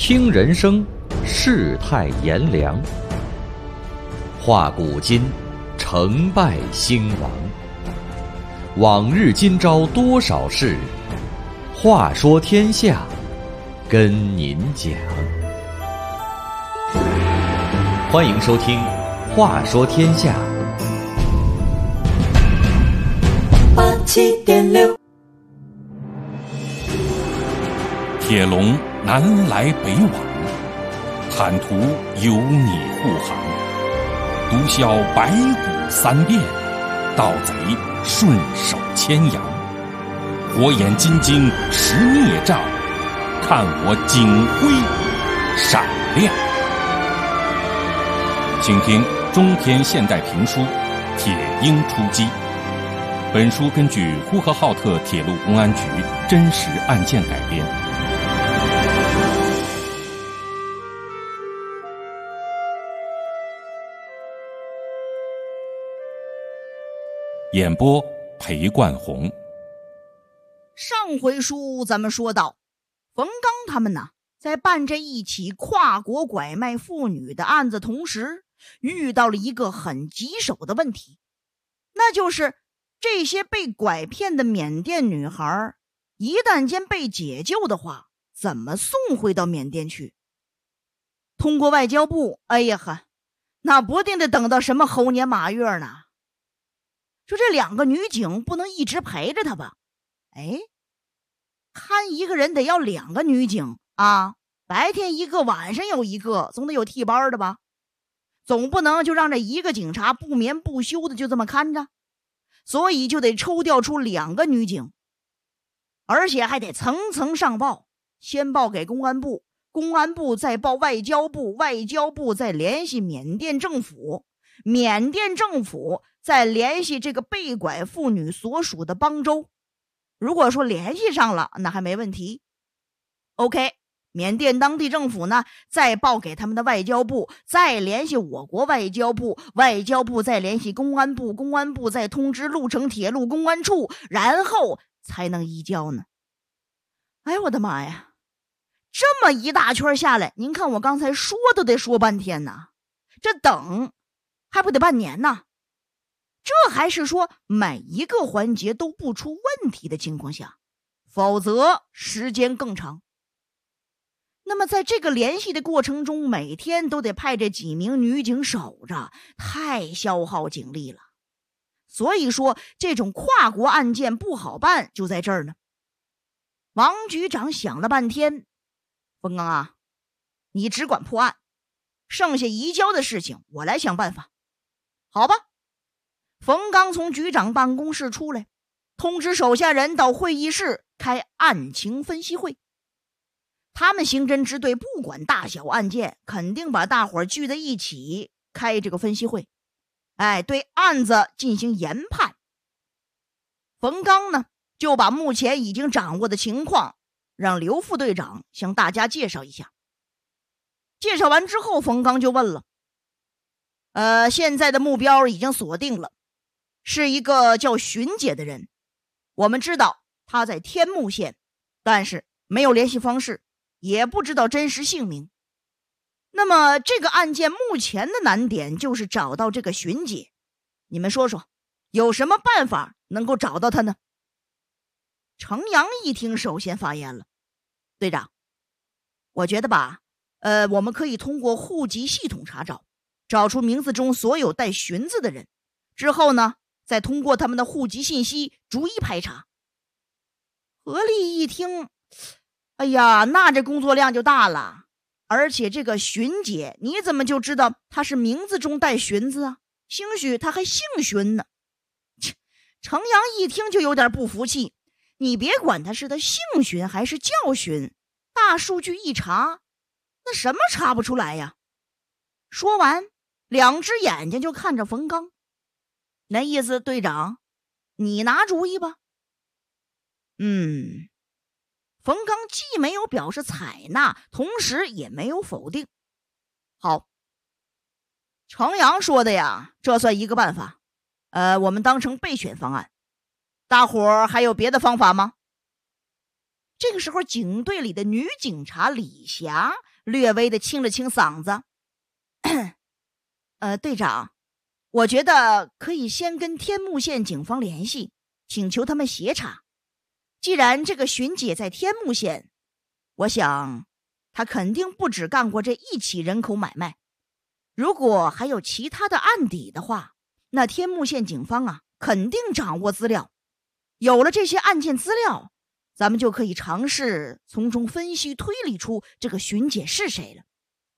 听人生，世态炎凉，话古今，成败兴亡。往日今朝多少事，话说天下，跟您讲。欢迎收听《话说天下》。 87.6， 铁笼南来北往，坦途有你护航。毒枭白骨三变，盗贼顺手牵羊。火眼金睛识孽障，看我警徽闪亮。请听中篇现代评书《铁鹰出击》。本书根据呼和浩特铁路公安局真实案件改编。演播裴冠红。 上回书咱们说到，冯刚他们呢，在办这一起跨国拐卖妇女的案子同时，遇到了一个很棘手的问题，那就是这些被拐骗的缅甸女孩，一旦间被解救的话，怎么送回到缅甸去？通过外交部，哎呀呵，那不定得等到什么猴年马月呢？说这两个女警不能一直陪着他吧？哎，看一个人得要两个女警啊，白天一个，晚上有一个，总得有替班的吧？总不能就让这一个警察不眠不休的就这么看着，所以就得抽调出两个女警，而且还得层层上报，先报给公安部，公安部再报外交部，外交部再联系缅甸政府，缅甸政府再联系这个被拐妇女所属的邦州。如果说联系上了，那还没问题。OK， 缅甸当地政府呢，再报给他们的外交部，再联系我国外交部，外交部再联系公安部，公安部再通知鹿城铁路公安处，然后才能移交呢。哎，我的妈呀，这么一大圈下来，您看我刚才说都得说半天呢，这等还不得半年呢？这还是说每一个环节都不出问题的情况下，否则时间更长。那么在这个联系的过程中，每天都得派这几名女警守着，太消耗警力了。所以说这种跨国案件不好办就在这儿呢。王局长想了半天，冯刚啊，你只管破案，剩下移交的事情我来想办法，好吧？冯刚从局长办公室出来，通知手下人到会议室开案情分析会。他们刑侦支队不管大小案件，肯定把大伙儿聚在一起开这个分析会，对案子进行研判。冯刚呢，就把目前已经掌握的情况让刘副队长向大家介绍一下。介绍完之后，冯刚就问了，现在的目标已经锁定了，是一个叫荀姐的人，我们知道她在天目县，但是没有联系方式，也不知道真实姓名。那么这个案件目前的难点就是找到这个荀姐，你们说说有什么办法能够找到她呢？程阳一听，首先发言了，队长，我觉得吧，我们可以通过户籍系统查找，找出名字中所有带荀字的人，之后呢，再通过他们的户籍信息逐一排查。何丽一听，哎呀，那这工作量就大了。而且这个荀姐，你怎么就知道她是名字中带荀字啊？兴许她还姓荀呢。程阳一听就有点不服气，你别管她是她姓荀还是叫荀，大数据一查，那什么查不出来呀？说完，两只眼睛就看着冯刚，那意思，队长，你拿主意吧。冯刚既没有表示采纳，同时也没有否定。好，程阳说的呀，这算一个办法，我们当成备选方案。大伙儿还有别的方法吗？这个时候，警队里的女警察李霞略微的清了清嗓子。队长，我觉得可以先跟天目县警方联系，请求他们协查。既然这个巡姐在天目县，我想他肯定不只干过这一起人口买卖。如果还有其他的案底的话，那天目县警方啊，肯定掌握资料。有了这些案件资料，咱们就可以尝试从中分析推理出这个巡姐是谁了。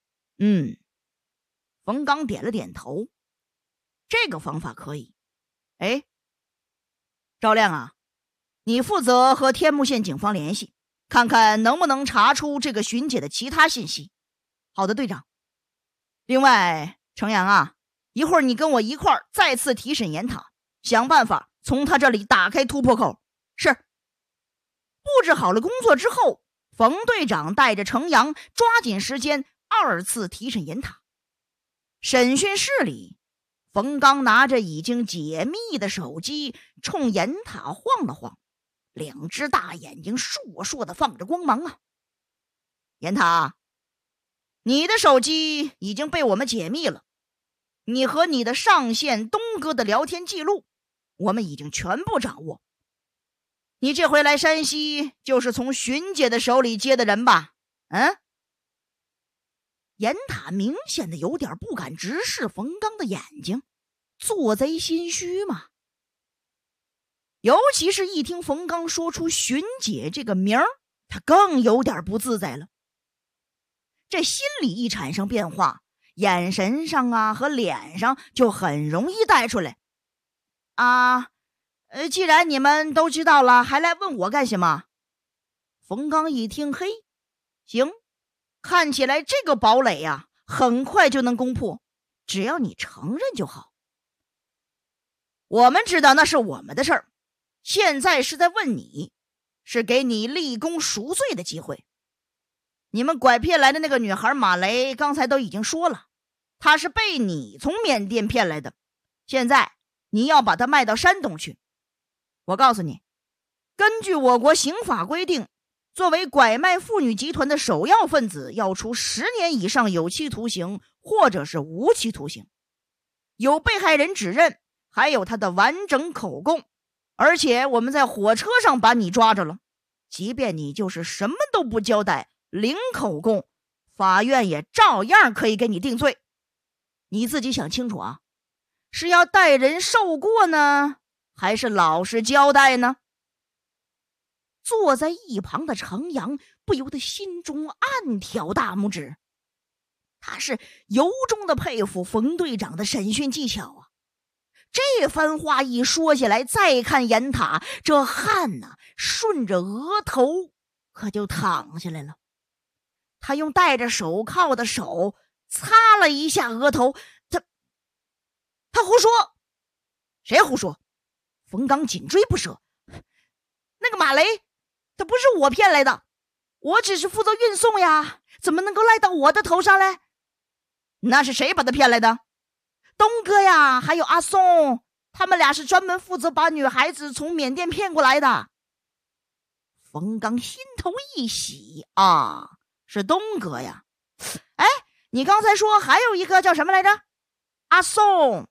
冯刚点了点头，这个方法可以。哎，赵亮啊，你负责和天目县警方联系，看看能不能查出这个巡姐的其他信息。好的，队长。另外，程阳啊，一会儿你跟我一块儿再次提审严塔，想办法从他这里打开突破口。是。布置好了工作之后，冯队长带着程阳抓紧时间二次提审严塔。审讯室里，冯刚拿着已经解密的手机冲严塔晃了晃，两只大眼睛烁烁的放着光芒啊。严塔，你的手机已经被我们解密了，你和你的上线东哥的聊天记录我们已经全部掌握。你这回来山西就是从巡姐的手里接的人吧？严塔明显的有点不敢直视冯刚的眼睛，做贼心虚嘛。尤其是一听冯刚说出巡姐这个名儿，他更有点不自在了。这心里一产生变化，眼神上啊和脸上就很容易带出来。既然你们都知道了，还来问我干什么？冯刚一听，嘿，行，看起来这个堡垒啊，很快就能攻破，只要你承认就好。我们知道那是我们的事儿，现在是在问你，是给你立功赎罪的机会。你们拐骗来的那个女孩马雷，刚才都已经说了，她是被你从缅甸骗来的，现在你要把她卖到山东去。我告诉你，根据我国刑法规定，作为拐卖妇女集团的首要分子，要处10年以上有期徒刑或者是无期徒刑。有被害人指认，还有他的完整口供，而且我们在火车上把你抓着了，即便你就是什么都不交代，零口供，法院也照样可以给你定罪。你自己想清楚啊，是要带人受过呢，还是老实交代呢？坐在一旁的程阳不由得心中暗挑大拇指，他是由衷的佩服冯队长的审讯技巧啊。这番话一说下来，再看严塔，这汗呐，顺着额头可就淌下来了。他用戴着手铐的手擦了一下额头，他胡说。谁胡说？冯刚紧追不舍。那个马雷，他不是我骗来的，我只是负责运送呀，怎么能够赖到我的头上嘞？那是谁把他骗来的？东哥呀，还有阿松，他们俩是专门负责把女孩子从缅甸骗过来的。冯刚心头一喜啊，是东哥呀。哎，你刚才说还有一个叫什么来着？阿松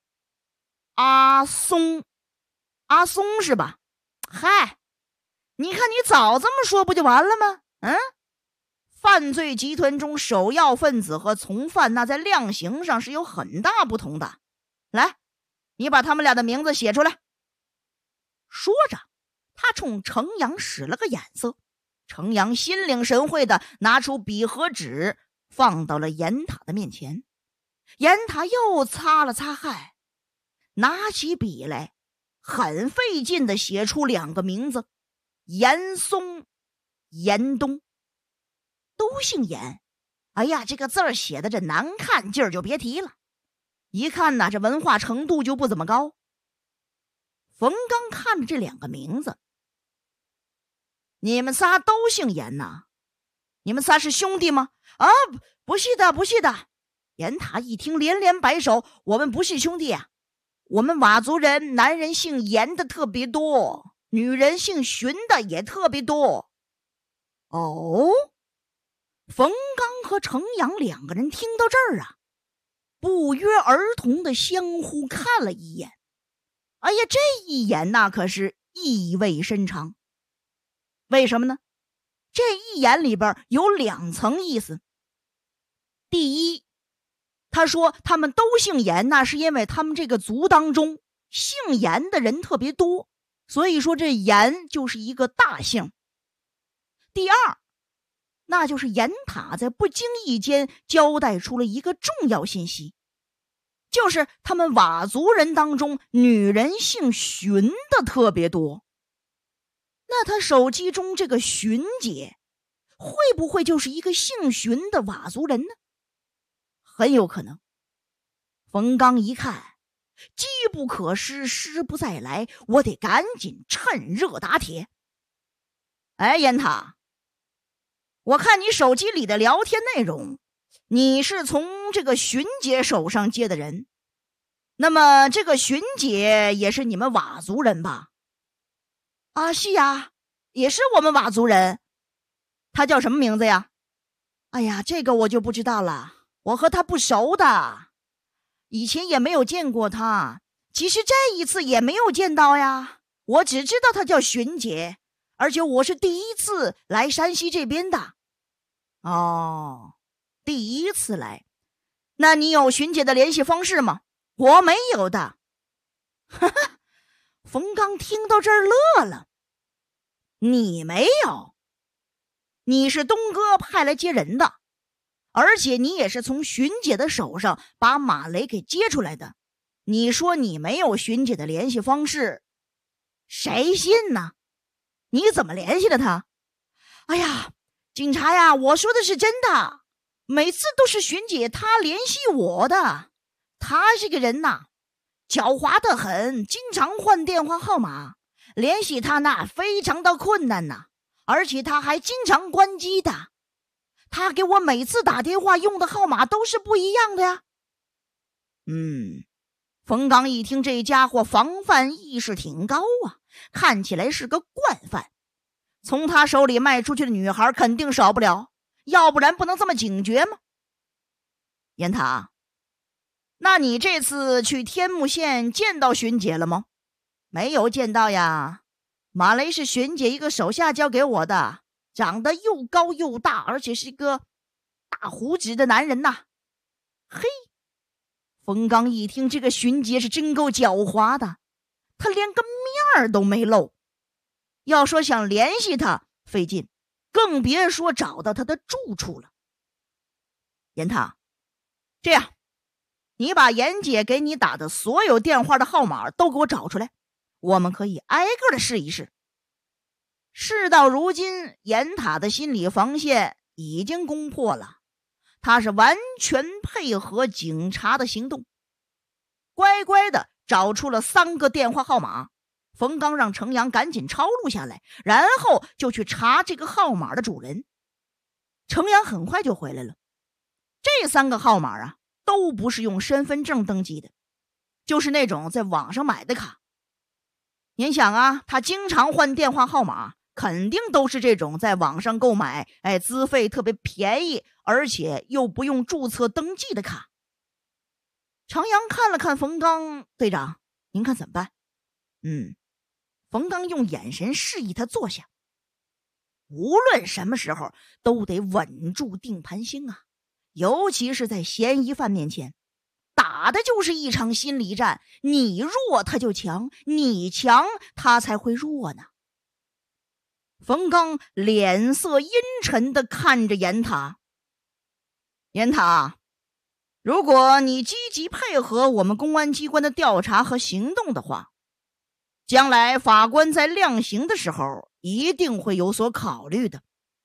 是吧？嗨，你看你早这么说不就完了吗？犯罪集团中首要分子和从犯那在量刑上是有很大不同的。来，你把他们俩的名字写出来。说着，他冲程阳使了个眼色，程阳心领神会的拿出笔和纸放到了严塔的面前。严塔又擦了擦汗，拿起笔来，很费劲的写出2个名字：严嵩、严冬，都姓严。哎呀，这个字儿写的这难看劲儿就别提了，一看呐，这文化程度就不怎么高。冯刚看着这2个名字，你们仨都姓严呐？你们仨是兄弟吗？不是的，不是的。严塔一听连连摆手，我们不是兄弟啊，我们佤族人男人姓严的特别多，女人姓荀的也特别多。哦，冯刚和程阳两个人听到这儿啊，不约而同的相互看了一眼。哎呀，这一眼那可是意味深长。为什么呢？这一眼里边有2层意思。第一，他说他们都姓严，那是因为他们这个族当中姓严的人特别多，所以说这严就是一个大姓。第二，那就是严塔在不经意间交代出了一个重要信息，就是他们佤族人当中女人姓荀的特别多。那他手机中这个荀姐会不会就是一个姓荀的佤族人呢？很有可能。冯刚一看，机不可失，失不再来，我得赶紧趁热打铁。哎，严塔，我看你手机里的聊天内容，你是从这个荀姐手上接的人，那么这个荀姐也是你们佤族人吧？啊，是呀，也是我们佤族人。他叫什么名字呀？哎呀，这个我就不知道了，我和他不熟的，以前也没有见过他，其实这一次也没有见到呀。我只知道他叫荀姐，而且我是第一次来山西这边的。哦，第一次来，那你有荀姐的联系方式吗？我没有的。哈哈，冯刚听到这儿乐了。你没有？你是东哥派来接人的，而且你也是从荀姐的手上把马雷给接出来的。你说你没有荀姐的联系方式，谁信呢？你怎么联系的他？哎呀，警察呀，我说的是真的，每次都是荀姐她联系我的。她这个人呐，狡猾得很，经常换电话号码，联系她那非常的困难呐，而且她还经常关机的。她给我每次打电话用的号码都是不一样的呀。冯刚一听，这家伙防范意识挺高啊，看起来是个惯犯。从他手里卖出去的女孩肯定少不了，要不然不能这么警觉吗？严塔，那你这次去天目县见到荀姐了吗？没有见到呀，马雷是荀姐一个手下交给我的，长得又高又大，而且是一个大胡子的男人呐。嘿，冯刚一听，这个荀姐是真够狡猾的，他连个面儿都没露。要说想联系他费劲，更别说找到他的住处了。严塔，这样，你把严姐给你打的所有电话的号码都给我找出来，我们可以挨个的试一试。事到如今，严塔的心理防线已经攻破了，他是完全配合警察的行动，乖乖的找出了3个电话号码。冯刚让程阳赶紧抄录下来，然后就去查这个号码的主人。程阳很快就回来了，这3个号码啊，都不是用身份证登记的，就是那种在网上买的卡。您想啊，他经常换电话号码，肯定都是这种在网上购买，资费特别便宜，而且又不用注册登记的卡。程阳看了看冯刚，队长，您看怎么办？冯刚用眼神示意他坐下。无论什么时候都得稳住定盘星啊，尤其是在嫌疑犯面前，打的就是一场心理战，你弱他就强，你强他才会弱呢。冯刚脸色阴沉地看着严塔。严塔，如果你积极配合我们公安机关的调查和行动的话，将来法官在量刑的时候一定会有所考虑的。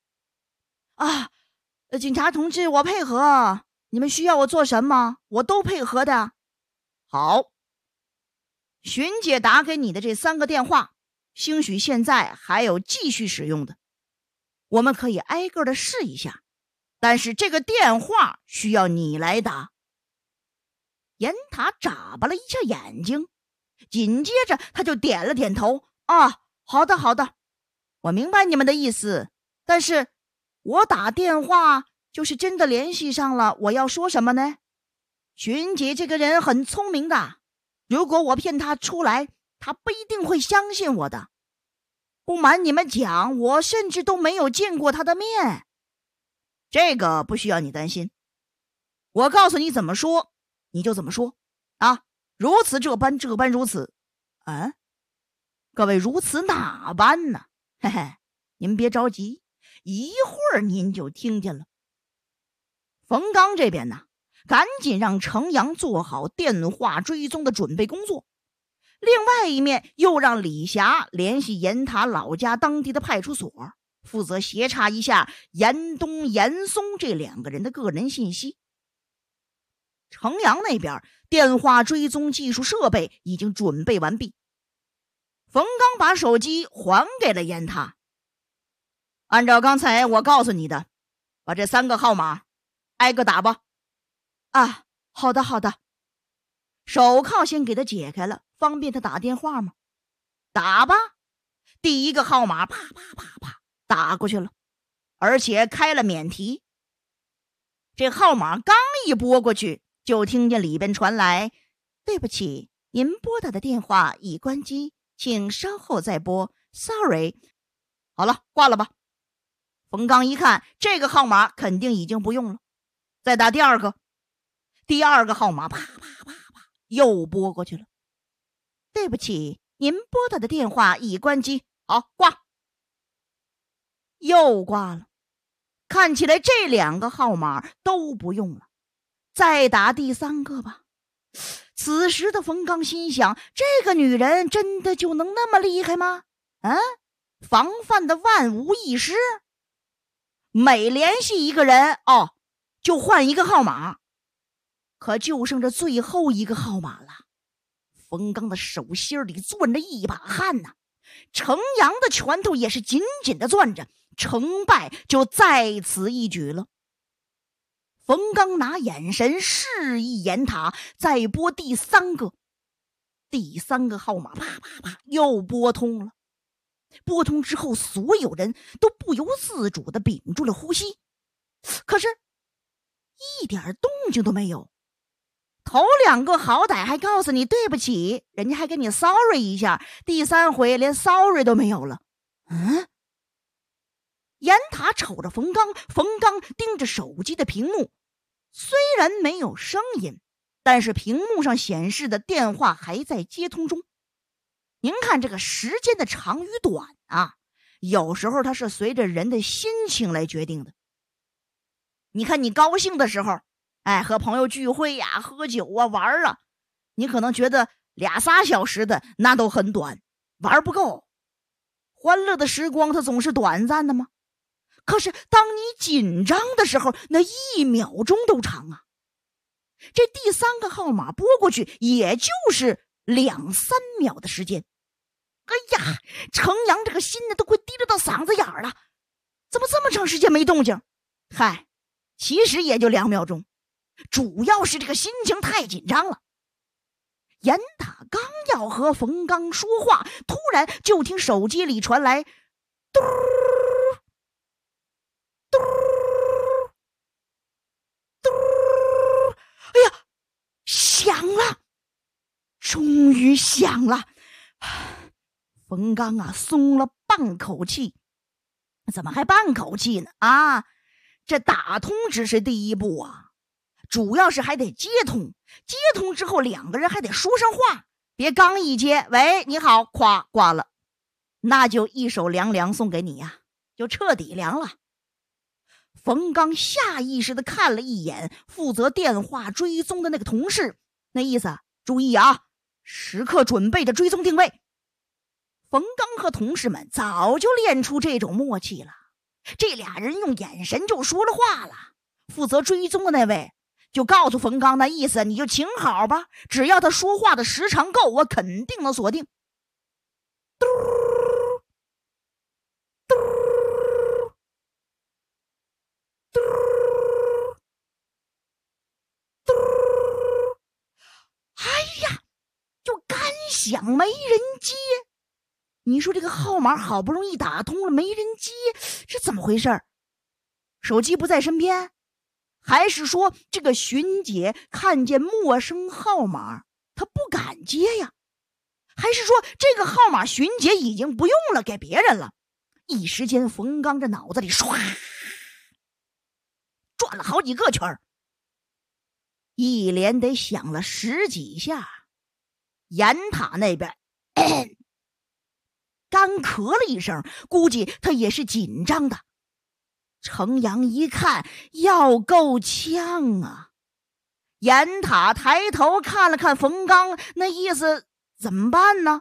警察同志，我配合，你们需要我做什么，我都配合的。好，荀姐打给你的这3个电话，兴许现在还有继续使用的，我们可以挨个的试一下，但是这个电话需要你来打。严塔眨巴了一下眼睛，紧接着他就点了点头。好的，我明白你们的意思，但是我打电话就是真的联系上了，我要说什么呢？寻姐这个人很聪明的，如果我骗她出来，她不一定会相信我的。不瞒你们讲，我甚至都没有见过她的面。这个不需要你担心，我告诉你怎么说，你就怎么说啊！如此这般，这般如此。各位如此哪般呢？嘿嘿，您别着急，一会儿您就听见了。冯刚这边呢，赶紧让程阳做好电话追踪的准备工作，另外一面又让李霞联系严塔老家当地的派出所，负责协查一下严冬、严嵩这2个人的个人信息。程阳那边电话追踪技术设备已经准备完毕，冯刚把手机还给了严塔，按照刚才我告诉你的，把这3个号码挨个打吧。啊，好的好的。手铐先给他解开了，方便他打电话吗？打吧。第1个号码啪啪啪啪打过去了，而且开了免提。这号码刚一拨过去，就听见里边传来：对不起，您拨打的电话已关机，请稍后再拨 ，sorry。 好了，挂了吧。冯刚一看这个号码肯定已经不用了，再打第2个。第2个号码啪啪啪啪又拨过去了。对不起，您拨打的电话已关机，好，挂。又挂了。看起来这2个号码都不用了，再打第3个吧。此时的冯刚心想，这个女人真的就能那么厉害吗？防范的万无一失。每联系一个人就换1个号码，可就剩这最后1个号码了。冯刚的手心里攥着一把汗呐，程阳的拳头也是紧紧的攥着，成败就在此一举了。冯刚拿眼神示意严塔再拨第3个，第3个号码啪啪啪又拨通了。拨通之后，所有人都不由自主地屏住了呼吸，可是一点动静都没有。头2个好歹还告诉你对不起，人家还给你 sorry 一下，第3回连 sorry 都没有了。严塔瞅着冯刚，冯刚盯着手机的屏幕，虽然没有声音，但是屏幕上显示的电话还在接通中。您看这个时间的长与短啊，有时候它是随着人的心情来决定的。你看你高兴的时候，和朋友聚会呀、喝酒啊、玩啊，你可能觉得2、3小时的那都很短，玩不够。欢乐的时光它总是短暂的吗？可是当你紧张的时候，那1秒钟都长啊。这第3个号码拨过去也就是2、3秒的时间。哎呀，程阳这个心呢都快提溜到嗓子眼儿了，怎么这么长时间没动静？其实也就2秒钟，主要是这个心情太紧张了。严塔刚要和冯刚说话，突然就听手机里传来嘟嘟嘟，哎呀，响了，终于响了。冯刚松了半口气。怎么还半口气呢？这打通只是第1步啊，主要是还得接通，接通之后2个人还得说上话，别刚一接，喂，你好，咵挂了，那就一手凉凉送给你呀，就彻底凉了。冯刚下意识地看了一眼负责电话追踪的那个同事，那意思注意啊，时刻准备着追踪定位。冯刚和同事们早就练出这种默契了，这俩人用眼神就说了话了。负责追踪的那位就告诉冯刚，那意思你就请好吧，只要他说话的时长够，我肯定能锁定。嘟嘟嘟嘟，哎呀，就干响没人接。你说这个号码好不容易打通了，没人接，是怎么回事？手机不在身边， 还是说这个巡姐看见陌生号码她不敢接呀？还是说这个号码巡姐已经不用了，给别人了？一时间冯刚这脑子里唰转了好几个圈，一连得想了10几下。严塔那边干咳了一声，估计他也是紧张的。程阳一看要够呛啊，严塔抬头看了看冯刚，那意思怎么办呢？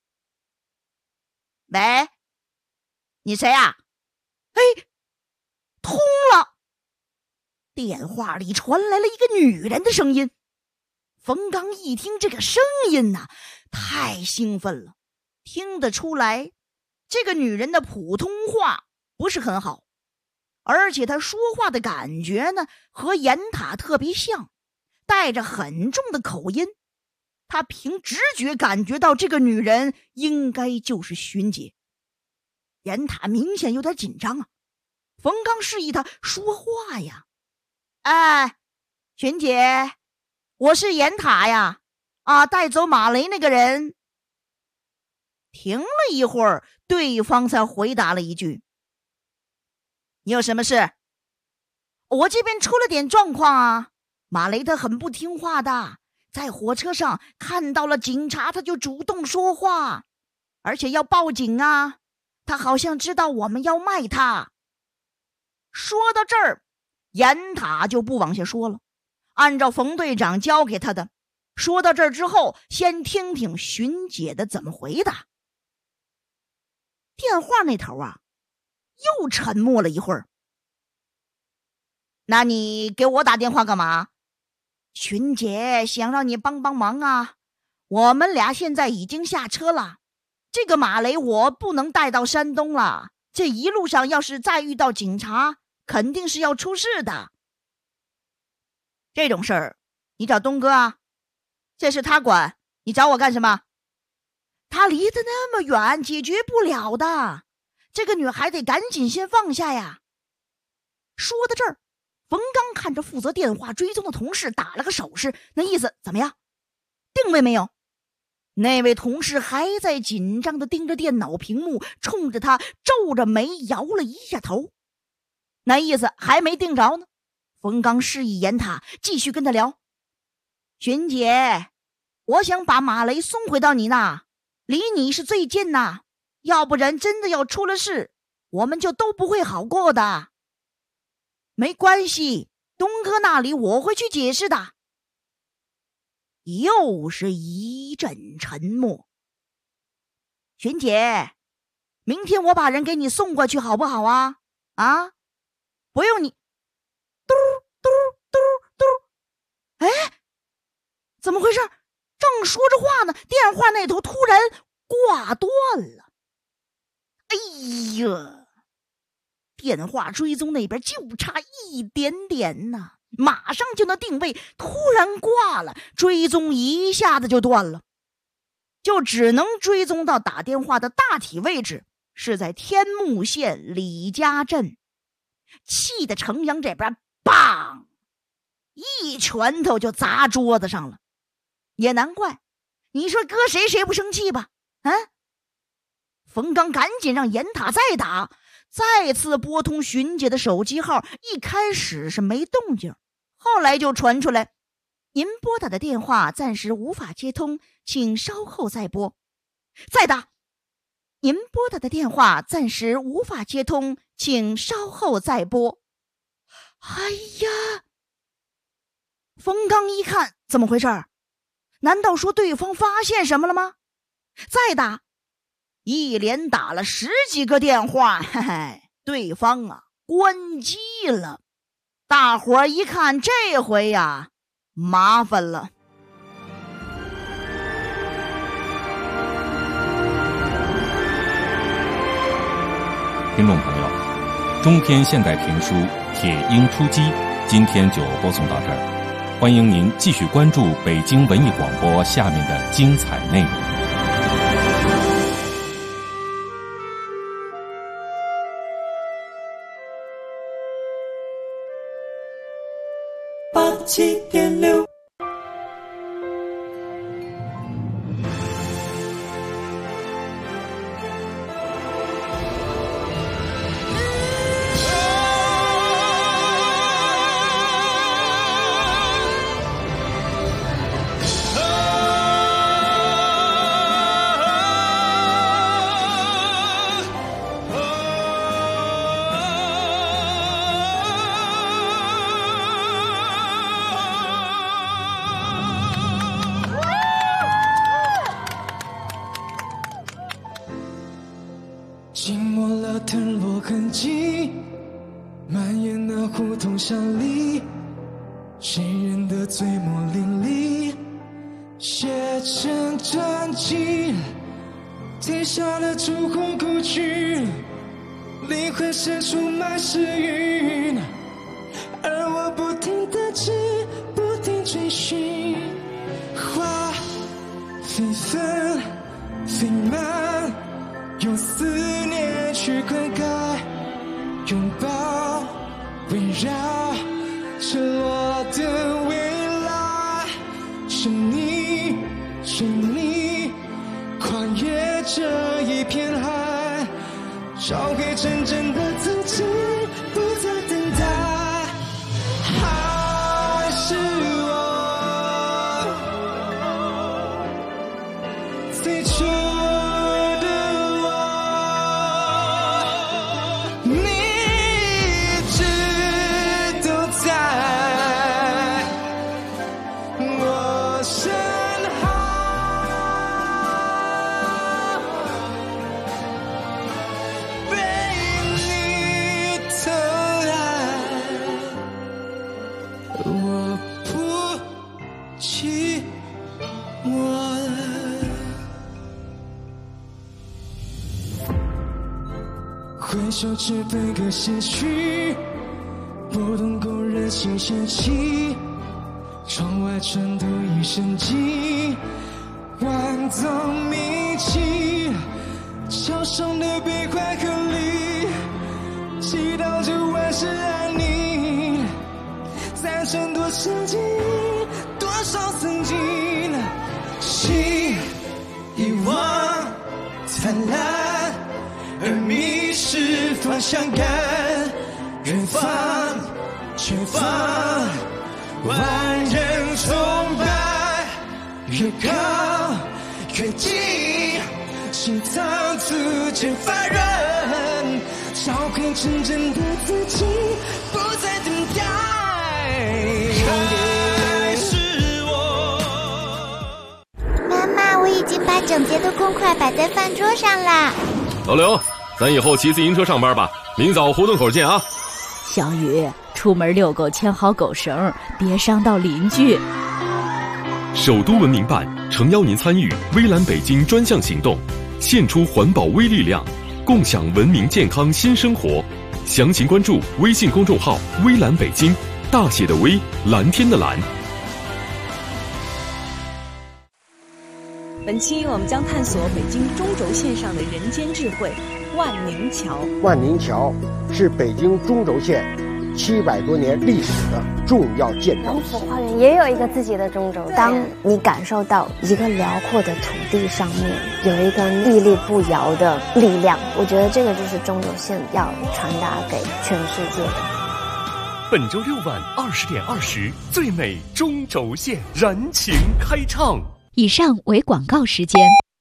喂，你谁呀？哎，通了！电话里传来了一个女人的声音。冯刚一听这个声音呢，太兴奋了，听得出来这个女人的普通话不是很好，而且她说话的感觉呢和严塔特别像，带着很重的口音。他凭直觉感觉到这个女人应该就是巡姐。严塔明显有点紧张啊，冯刚示意他说话呀。哎，巡姐，我是严塔呀，带走马雷那个人。停了一会儿，对方才回答了一句：你有什么事？我这边出了点状况啊，马雷他很不听话的，在火车上看到了警察他就主动说话，而且要报警啊，他好像知道我们要卖他。说到这儿，严塔就不往下说了，按照冯队长教给他的，说到这儿之后，先听听巡姐的怎么回答。电话那头啊，又沉默了一会儿。那你给我打电话干嘛？巡姐想让你帮帮忙啊，我们俩现在已经下车了，这个马雷我不能带到山东了，这一路上要是再遇到警察，肯定是要出事的。这种事儿你找东哥啊，这是他管，你找我干什么？他离得那么远，解决不了的，这个女孩得赶紧先放下呀。说到这儿，冯刚看着负责电话追踪的同事打了个手势，那意思怎么样？定位没有？那位同事还在紧张地盯着电脑屏幕，冲着他皱着眉摇了一下头，那意思还没定着呢。冯刚示意严塔继续跟他聊。巡姐，我想把马雷送回到你那，离你是最近呐，要不然真的要出了事，我们就都不会好过的。没关系，东哥那里我会去解释的。又是一阵沉默。巡姐，明天我把人给你送过去好不好啊？不用你。嘟嘟嘟嘟，哎，怎么回事？正说着话呢，电话那头突然挂断了。哎呀，电话追踪那边就差一点点呢，马上就能定位，突然挂了，追踪一下子就断了，就只能追踪到打电话的大体位置，是在天目县李家镇。气得程阳这边棒一拳头就砸桌子上了。也难怪，你说搁谁谁不生气吧？冯刚赶紧让严塔再打，再次拨通巡姐的手机号，一开始是没动静，后来就传出来，您拨打的电话暂时无法接通，请稍后再拨。再打，您拨打的电话暂时无法接通，请稍后再拨。哎呀，冯刚一看，怎么回事？难道说对方发现什么了吗？再打，一连打了10几个电话，对方关机了。大伙儿一看，这回麻烦了。 听众朋友，中篇现代评书《铁鹰出击》今天就播送到这儿。欢迎您继续关注北京文艺广播下面的精彩内容。 97.6。 浸没了腾落痕迹，蔓延那胡同巷里，谁人的嘴墨淋漓，写成传奇，贴下了烛红故去，灵魂深处满是云，而我不停地吃，不停追寻，花飞纷飞满，用思念去灌溉，拥抱围绕赤裸的未来，是你是你跨越这一片海，找回真正的自己，不再等待，还是我最初我不寂寞了。回首只分割些许，拨动工人心弦起，窗外传读一声寂，万众鸣泣，桥上的悲欢合离，祈祷着万事安宁，残剩多少记忆，多少曾经，心遗忘灿烂，而迷失方向感，远方前方万人崇拜，越高越近，心脏逐渐发软，找回真正的自己，不再等待，还是我。 妈妈，我已经把整洁的公筷摆在饭桌上啦。 老刘，咱以后骑自行车上班吧，明早胡同口见啊。 小雨，出门遛狗牵好狗绳，别伤到邻居。 首都文明办诚邀您参与微蓝北京专项行动，献出环保微力量，共享文明健康新生活。详情关注微信公众号微蓝北京，大写的微，蓝天的蓝。 本期我们将探索北京中轴线上的人间智慧——万宁桥。 万宁桥是北京中轴线700多年历史的重要建筑。 王府花园也有一个自己的中轴线。当你感受到一个辽阔的土地上面有一个屹立不摇的力量，我觉得这个就是中轴线要传达给全世界的。 本周6晚20点20，最美中轴线燃情开唱。 以上为广告时间。